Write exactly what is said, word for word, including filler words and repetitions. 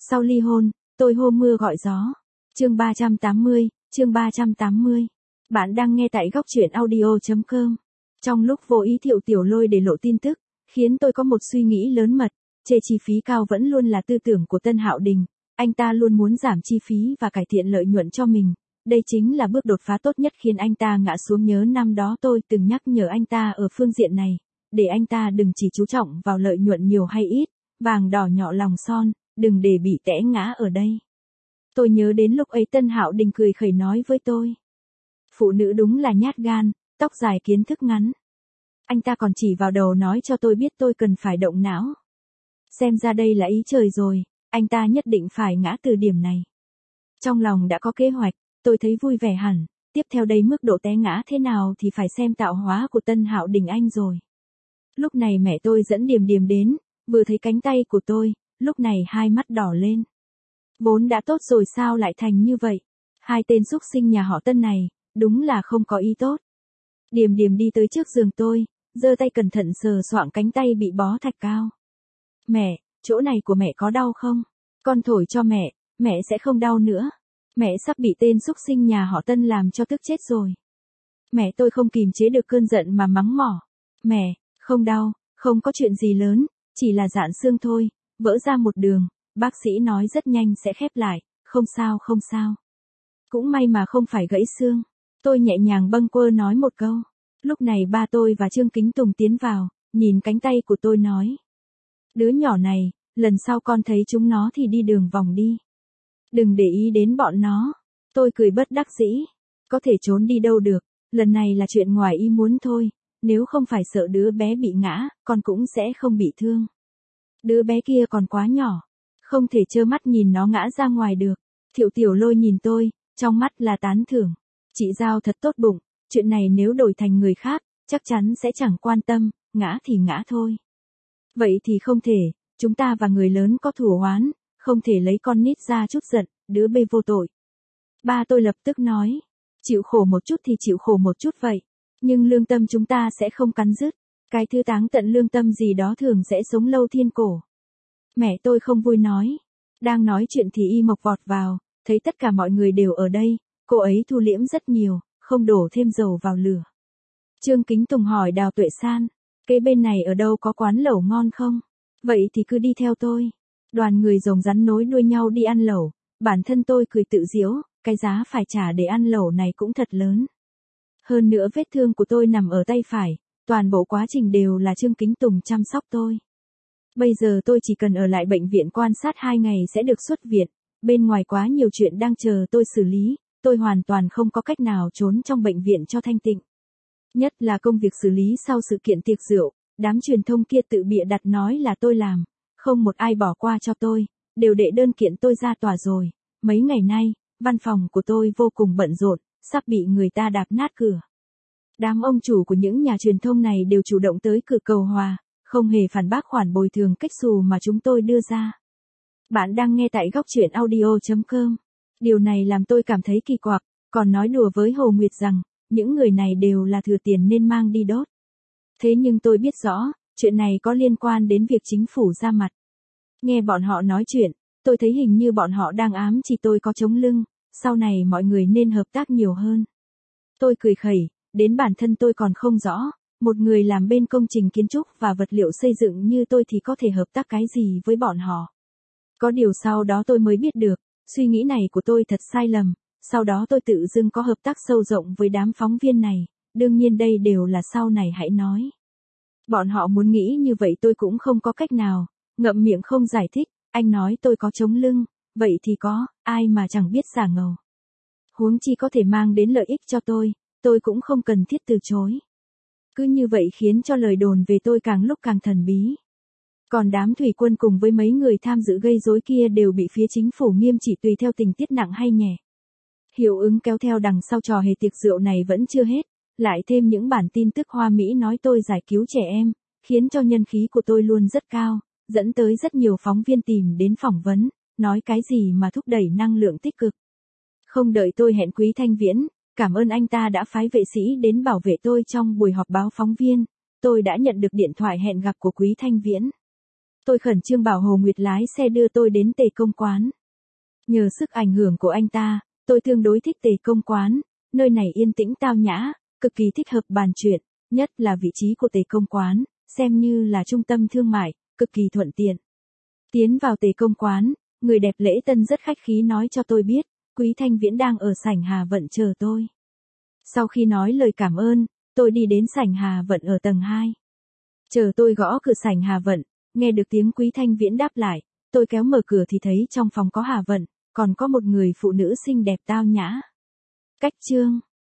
Sau ly hôn, tôi hô mưa gọi gió. Chương ba trăm tám mươi, chương ba trăm tám mươi. Bạn đang nghe tại góc truyện audio chấm com. Trong lúc vô ý Thiệu Tiểu Lôi để lộ tin tức, khiến tôi có một suy nghĩ lớn mật, chê chi phí cao vẫn luôn là tư tưởng của Tân Hạo Đình, anh ta luôn muốn giảm chi phí và cải thiện lợi nhuận cho mình. Đây chính là bước đột phá tốt nhất khiến anh ta ngã xuống. Nhớ năm đó tôi từng nhắc nhở anh ta ở phương diện này, để anh ta đừng chỉ chú trọng vào lợi nhuận nhiều hay ít, vàng đỏ nhỏ lòng son, đừng để bị té ngã ở đây. Tôi nhớ đến lúc ấy Tân Hạo Đình cười khẩy nói với tôi. Phụ nữ đúng là nhát gan, tóc dài kiến thức ngắn. Anh ta còn chỉ vào đầu nói cho tôi biết tôi cần phải động não. Xem ra đây là ý trời rồi, anh ta nhất định phải ngã từ điểm này. Trong lòng đã có kế hoạch, tôi thấy vui vẻ hẳn, tiếp theo đây mức độ té ngã thế nào thì phải xem tạo hóa của Tân Hạo Đình anh rồi. Lúc này mẹ tôi dẫn Điềm Điềm đến, vừa thấy cánh tay của tôi, lúc này hai mắt đỏ lên. Vốn đã tốt rồi sao lại thành như vậy? Hai tên xúc sinh nhà họ Tân này, đúng là không có ý tốt. Điềm Điềm đi tới trước giường tôi, giơ tay cẩn thận sờ soạng cánh tay bị bó thạch cao. Mẹ, chỗ này của mẹ có đau không? Con thổi cho mẹ, mẹ sẽ không đau nữa. Mẹ sắp bị tên xúc sinh nhà họ Tân làm cho tức chết rồi. Mẹ tôi không kìm chế được cơn giận mà mắng mỏ. Mẹ, không đau, không có chuyện gì lớn, chỉ là dạn xương thôi, vỡ ra một đường, bác sĩ nói rất nhanh sẽ khép lại, không sao không sao. Cũng may mà không phải gãy xương. Tôi nhẹ nhàng bâng quơ nói một câu. Lúc này ba tôi và Trương Kính Tùng tiến vào, nhìn cánh tay của tôi nói. Đứa nhỏ này, lần sau con thấy chúng nó thì đi đường vòng đi. Đừng để ý đến bọn nó. Tôi cười bất đắc dĩ. Có thể trốn đi đâu được, lần này là chuyện ngoài ý muốn thôi. Nếu không phải sợ đứa bé bị ngã, con cũng sẽ không bị thương. Đứa bé kia còn quá nhỏ, không thể trơ mắt nhìn nó ngã ra ngoài được. Thiệu Tiểu Lôi nhìn tôi, trong mắt là tán thưởng. Chị Giao thật tốt bụng, chuyện này nếu đổi thành người khác, chắc chắn sẽ chẳng quan tâm, ngã thì ngã thôi. Vậy thì không thể, chúng ta và người lớn có thù oán, không thể lấy con nít ra chút giận, đứa bê vô tội. Ba tôi lập tức nói, chịu khổ một chút thì chịu khổ một chút vậy, nhưng lương tâm chúng ta sẽ không cắn rứt, cái thứ táng tận lương tâm gì đó thường sẽ sống lâu thiên cổ. Mẹ tôi không vui nói, đang nói chuyện thì Y Mộc vọt vào, thấy tất cả mọi người đều ở đây, cô ấy thu liễm rất nhiều, không đổ thêm dầu vào lửa. Trương Kính Tùng hỏi Đào Tuệ San, kế bên này ở đâu có quán lẩu ngon không? Vậy thì cứ đi theo tôi. Đoàn người rồng rắn nối đuôi nhau đi ăn lẩu, bản thân tôi cười tự giễu, cái giá phải trả để ăn lẩu này cũng thật lớn. Hơn nữa vết thương của tôi nằm ở tay phải, toàn bộ quá trình đều là Trương Kính Tùng chăm sóc tôi. Bây giờ tôi chỉ cần ở lại bệnh viện quan sát hai ngày sẽ được xuất viện, bên ngoài quá nhiều chuyện đang chờ tôi xử lý, tôi hoàn toàn không có cách nào trốn trong bệnh viện cho thanh tịnh. Nhất là công việc xử lý sau sự kiện tiệc rượu, đám truyền thông kia tự bịa đặt nói là tôi làm, không một ai bỏ qua cho tôi, đều đệ đơn kiện tôi ra tòa rồi. Mấy ngày nay, văn phòng của tôi vô cùng bận rộn, sắp bị người ta đạp nát cửa. Đám ông chủ của những nhà truyền thông này đều chủ động tới cửa cầu hòa, không hề phản bác khoản bồi thường cách xù mà chúng tôi đưa ra. Bạn đang nghe tại góc truyện audio chấm com. Điều này làm tôi cảm thấy kỳ quặc, còn nói đùa với Hồ Nguyệt rằng, những người này đều là thừa tiền nên mang đi đốt. Thế nhưng tôi biết rõ, chuyện này có liên quan đến việc chính phủ ra mặt. Nghe bọn họ nói chuyện, tôi thấy hình như bọn họ đang ám chỉ tôi có chống lưng, sau này mọi người nên hợp tác nhiều hơn. Tôi cười khẩy, đến bản thân tôi còn không rõ, một người làm bên công trình kiến trúc và vật liệu xây dựng như tôi thì có thể hợp tác cái gì với bọn họ. Có điều sau đó tôi mới biết được, suy nghĩ này của tôi thật sai lầm, sau đó tôi tự dưng có hợp tác sâu rộng với đám phóng viên này, đương nhiên đây đều là sau này hãy nói. Bọn họ muốn nghĩ như vậy tôi cũng không có cách nào, ngậm miệng không giải thích, anh nói tôi có chống lưng, vậy thì có, ai mà chẳng biết giả ngầu. Huống chi có thể mang đến lợi ích cho tôi, tôi cũng không cần thiết từ chối. Cứ như vậy khiến cho lời đồn về tôi càng lúc càng thần bí. Còn đám thủy quân cùng với mấy người tham dự gây rối kia đều bị phía chính phủ nghiêm trị tùy theo tình tiết nặng hay nhẹ. Hiệu ứng kéo theo đằng sau trò hề tiệc rượu này vẫn chưa hết, lại thêm những bản tin tức hoa mỹ nói tôi giải cứu trẻ em, khiến cho nhân khí của tôi luôn rất cao, dẫn tới rất nhiều phóng viên tìm đến phỏng vấn, nói cái gì mà thúc đẩy năng lượng tích cực. Không đợi tôi hẹn Quý Thanh Viễn, cảm ơn anh ta đã phái vệ sĩ đến bảo vệ tôi trong buổi họp báo phóng viên, tôi đã nhận được điện thoại hẹn gặp của Quý Thanh Viễn. Tôi khẩn trương bảo Hồ Nguyệt lái xe đưa tôi đến Tề Công Quán. Nhờ sức ảnh hưởng của anh ta, tôi tương đối thích Tề Công Quán, nơi này yên tĩnh tao nhã, cực kỳ thích hợp bàn chuyện, nhất là vị trí của Tề Công Quán, xem như là trung tâm thương mại, cực kỳ thuận tiện. Tiến vào Tề Công Quán, người đẹp lễ tân rất khách khí nói cho tôi biết, Quý Thanh Viễn đang ở sảnh Hà Vận chờ tôi. Sau khi nói lời cảm ơn, tôi đi đến sảnh Hà Vận ở tầng hai. Chờ tôi gõ cửa sảnh Hà Vận, nghe được tiếng Quý Thanh Viễn đáp lại, tôi kéo mở cửa thì thấy trong phòng có Hà Vận, còn có một người phụ nữ xinh đẹp tao nhã. Cách chương